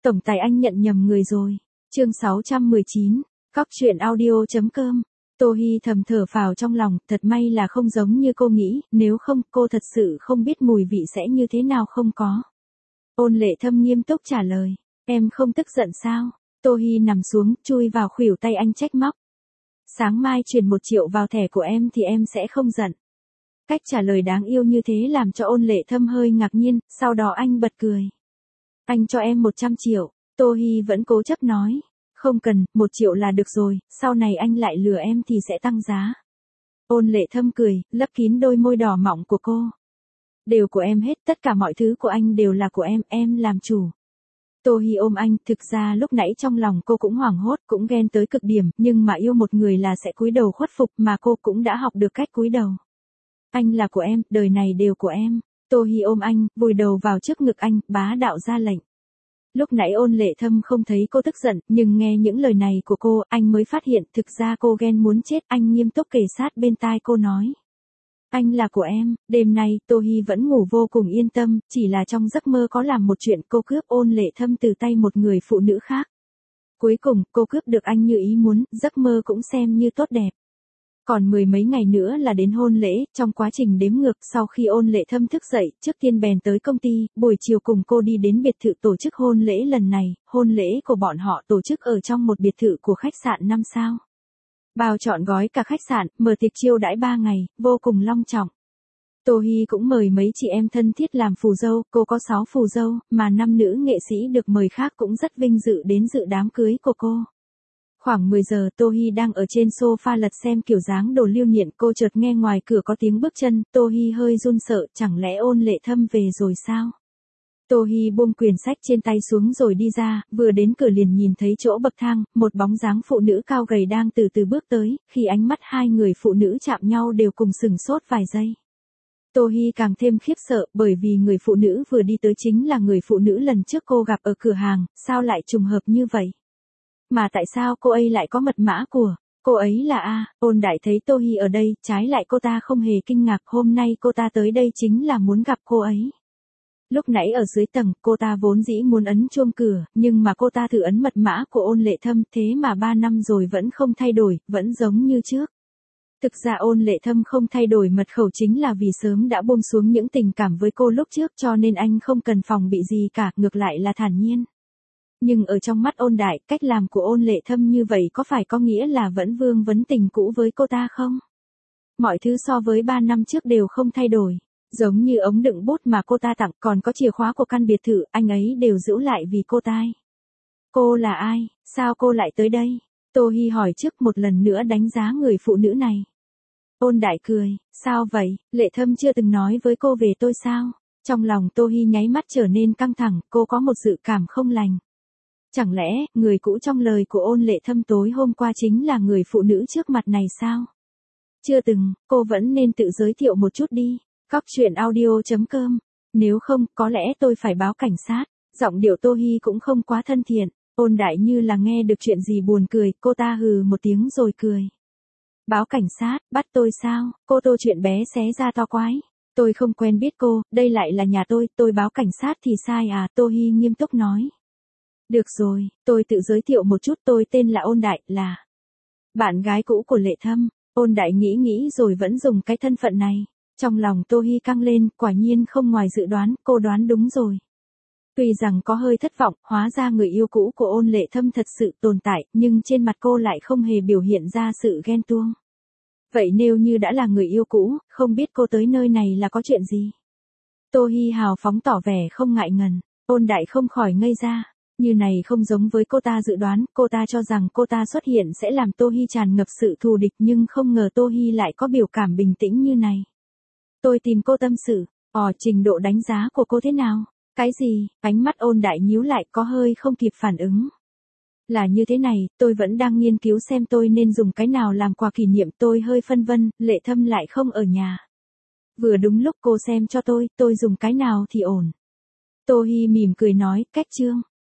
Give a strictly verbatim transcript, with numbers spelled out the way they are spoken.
Tổng tài anh nhận nhầm người rồi. Chương sáu trăm mười chín, Cóc truyện audio chấm com. Tô Hi thầm thở phào trong lòng, thật may là không giống như cô nghĩ, nếu không, cô thật sự không biết mùi vị sẽ như thế nào không có. Ôn Lệ Thâm nghiêm túc trả lời, em không tức giận sao? Tô Hi nằm xuống, chui vào khuỷu tay anh trách móc. Sáng mai chuyển một triệu vào thẻ của em thì em sẽ không giận. Cách trả lời đáng yêu như thế làm cho Ôn Lệ Thâm hơi ngạc nhiên, sau đó anh bật cười. Anh cho em một trăm triệu, Tô Hi vẫn cố chấp nói. Không cần, một triệu là được rồi, sau này anh lại lừa em thì sẽ tăng giá. Ôn Lệ Thâm cười, lấp kín đôi môi đỏ mọng của cô. Đều của em hết, tất cả mọi thứ của anh đều là của em, em làm chủ. Tô Hi ôm anh, thực ra lúc nãy trong lòng cô cũng hoảng hốt, cũng ghen tới cực điểm, nhưng mà yêu một người là sẽ cúi đầu khuất phục mà cô cũng đã học được cách cúi đầu. Anh là của em, đời này đều của em. Tô Hi ôm anh, vùi đầu vào trước ngực anh, bá đạo ra lệnh. Lúc nãy Ôn Lệ Thâm không thấy cô tức giận, nhưng nghe những lời này của cô, anh mới phát hiện thực ra cô ghen muốn chết. Anh nghiêm túc kề sát bên tai cô nói. Anh là của em. Đêm nay, Tô Hi vẫn ngủ vô cùng yên tâm, chỉ là trong giấc mơ có làm một chuyện cô cướp Ôn Lệ Thâm từ tay một người phụ nữ khác. Cuối cùng, cô cướp được anh như ý muốn, giấc mơ cũng xem như tốt đẹp. Còn mười mấy ngày nữa là đến hôn lễ, trong quá trình đếm ngược sau khi Ôn Lệ Thâm thức dậy, trước tiên bèn tới công ty, buổi chiều cùng cô đi đến biệt thự tổ chức hôn lễ lần này, hôn lễ của bọn họ tổ chức ở trong một biệt thự của khách sạn năm sao. Bao trọn gói cả khách sạn, mở tiệc chiêu đãi ba ngày, vô cùng long trọng. Tô Hi cũng mời mấy chị em thân thiết làm phù dâu, cô có sáu phù dâu, mà năm nữ nghệ sĩ được mời khác cũng rất vinh dự đến dự đám cưới của cô. Khoảng mười giờ Tô Hi đang ở trên sofa lật xem kiểu dáng đồ lưu niệm, cô chợt nghe ngoài cửa có tiếng bước chân, Tô Hi hơi run sợ, chẳng lẽ Ôn Lệ Thâm về rồi sao? Tô Hi buông quyển sách trên tay xuống rồi đi ra, vừa đến cửa liền nhìn thấy chỗ bậc thang, một bóng dáng phụ nữ cao gầy đang từ từ bước tới, khi ánh mắt hai người phụ nữ chạm nhau đều cùng sừng sốt vài giây. Tô Hi càng thêm khiếp sợ, bởi vì người phụ nữ vừa đi tới chính là người phụ nữ lần trước cô gặp ở cửa hàng, sao lại trùng hợp như vậy? Mà tại sao cô ấy lại có mật mã của, cô ấy là A, Ôn Đại thấy Tô Hi ở đây, trái lại cô ta không hề kinh ngạc, hôm nay cô ta tới đây chính là muốn gặp cô ấy. Lúc nãy ở dưới tầng, cô ta vốn dĩ muốn ấn chuông cửa, nhưng mà cô ta thử ấn mật mã của Ôn Lệ Thâm, thế mà ba năm rồi vẫn không thay đổi, vẫn giống như trước. Thực ra Ôn Lệ Thâm không thay đổi mật khẩu chính là vì sớm đã buông xuống những tình cảm với cô lúc trước, cho nên anh không cần phòng bị gì cả, ngược lại là thản nhiên. Nhưng ở trong mắt Ôn Đại, cách làm của Ôn Lệ Thâm như vậy có phải có nghĩa là vẫn vương vấn tình cũ với cô ta không? Mọi thứ so với ba năm trước đều không thay đổi. Giống như ống đựng bút mà cô ta tặng, còn có chìa khóa của căn biệt thự, anh ấy đều giữ lại vì cô ta. Cô là ai? Sao cô lại tới đây? Tô Hi hỏi trước, một lần nữa đánh giá người phụ nữ này. Ôn Đại cười, sao vậy? Lệ Thâm chưa từng nói với cô về tôi sao? Trong lòng Tô Hi nháy mắt trở nên căng thẳng, cô có một dự cảm không lành. Chẳng lẽ, người cũ trong lời của Ôn Lệ Thâm tối hôm qua chính là người phụ nữ trước mặt này sao? Chưa từng, cô vẫn nên tự giới thiệu một chút đi. Cóc truyện audio chấm com. Nếu không, có lẽ tôi phải báo cảnh sát. Giọng điệu Tô Hi cũng không quá thân thiện. Ôn Đại như là nghe được chuyện gì buồn cười, cô ta hừ một tiếng rồi cười. Báo cảnh sát, bắt tôi sao? Cô Tô chuyện bé xé ra to quái. Tôi không quen biết cô, đây lại là nhà tôi, tôi báo cảnh sát thì sai à? Tô Hi nghiêm túc nói. Được rồi, tôi tự giới thiệu một chút, tôi tên là Ôn Đại, là bạn gái cũ của Lệ Thâm. Ôn Đại nghĩ nghĩ rồi vẫn dùng cái thân phận này. Trong lòng Tô Hi căng lên, quả nhiên không ngoài dự đoán, cô đoán đúng rồi. Tuy rằng có hơi thất vọng, hóa ra người yêu cũ của Ôn Lệ Thâm thật sự tồn tại, nhưng trên mặt cô lại không hề biểu hiện ra sự ghen tuông. Vậy nếu như đã là người yêu cũ, không biết cô tới nơi này là có chuyện gì? Tô Hi hào phóng tỏ vẻ không ngại ngần, Ôn Đại không khỏi ngây ra. Như này không giống với cô ta dự đoán, cô ta cho rằng cô ta xuất hiện sẽ làm Tô Hi tràn ngập sự thù địch, nhưng không ngờ Tô Hi lại có biểu cảm bình tĩnh như này. Tôi tìm cô tâm sự, ồ, trình độ đánh giá của cô thế nào? Cái gì? Ánh mắt Ôn Đại nhíu lại, có hơi không kịp phản ứng. Là như thế này, tôi vẫn đang nghiên cứu xem tôi nên dùng cái nào làm quà kỷ niệm, tôi hơi phân vân, Lệ Thâm lại không ở nhà. Vừa đúng lúc cô xem cho tôi, tôi dùng cái nào thì ổn. Tô Hi mỉm cười nói, cách chương.